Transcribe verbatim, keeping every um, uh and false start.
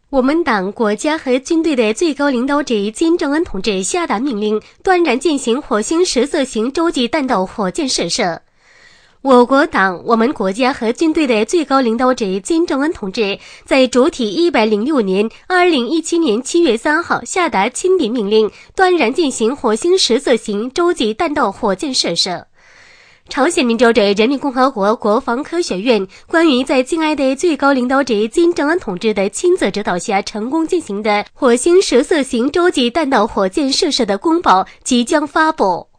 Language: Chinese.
我们党国家和军队的最高领导者金正恩同志下达命令，断然进行火星十色型洲际弹道火箭试射。我国党、我们国家和军队的最高领导者金正恩同志在主体一百零六年二零一七年七月三号下达亲笔命令，断然进行火星十色型洲际弹道火箭试射。朝鲜民主主义人民共和国国防科学院关于在敬爱的最高领导者金正恩同志的亲自指导下成功进行的火星十色型洲际弹道火箭试射的公报即将发布。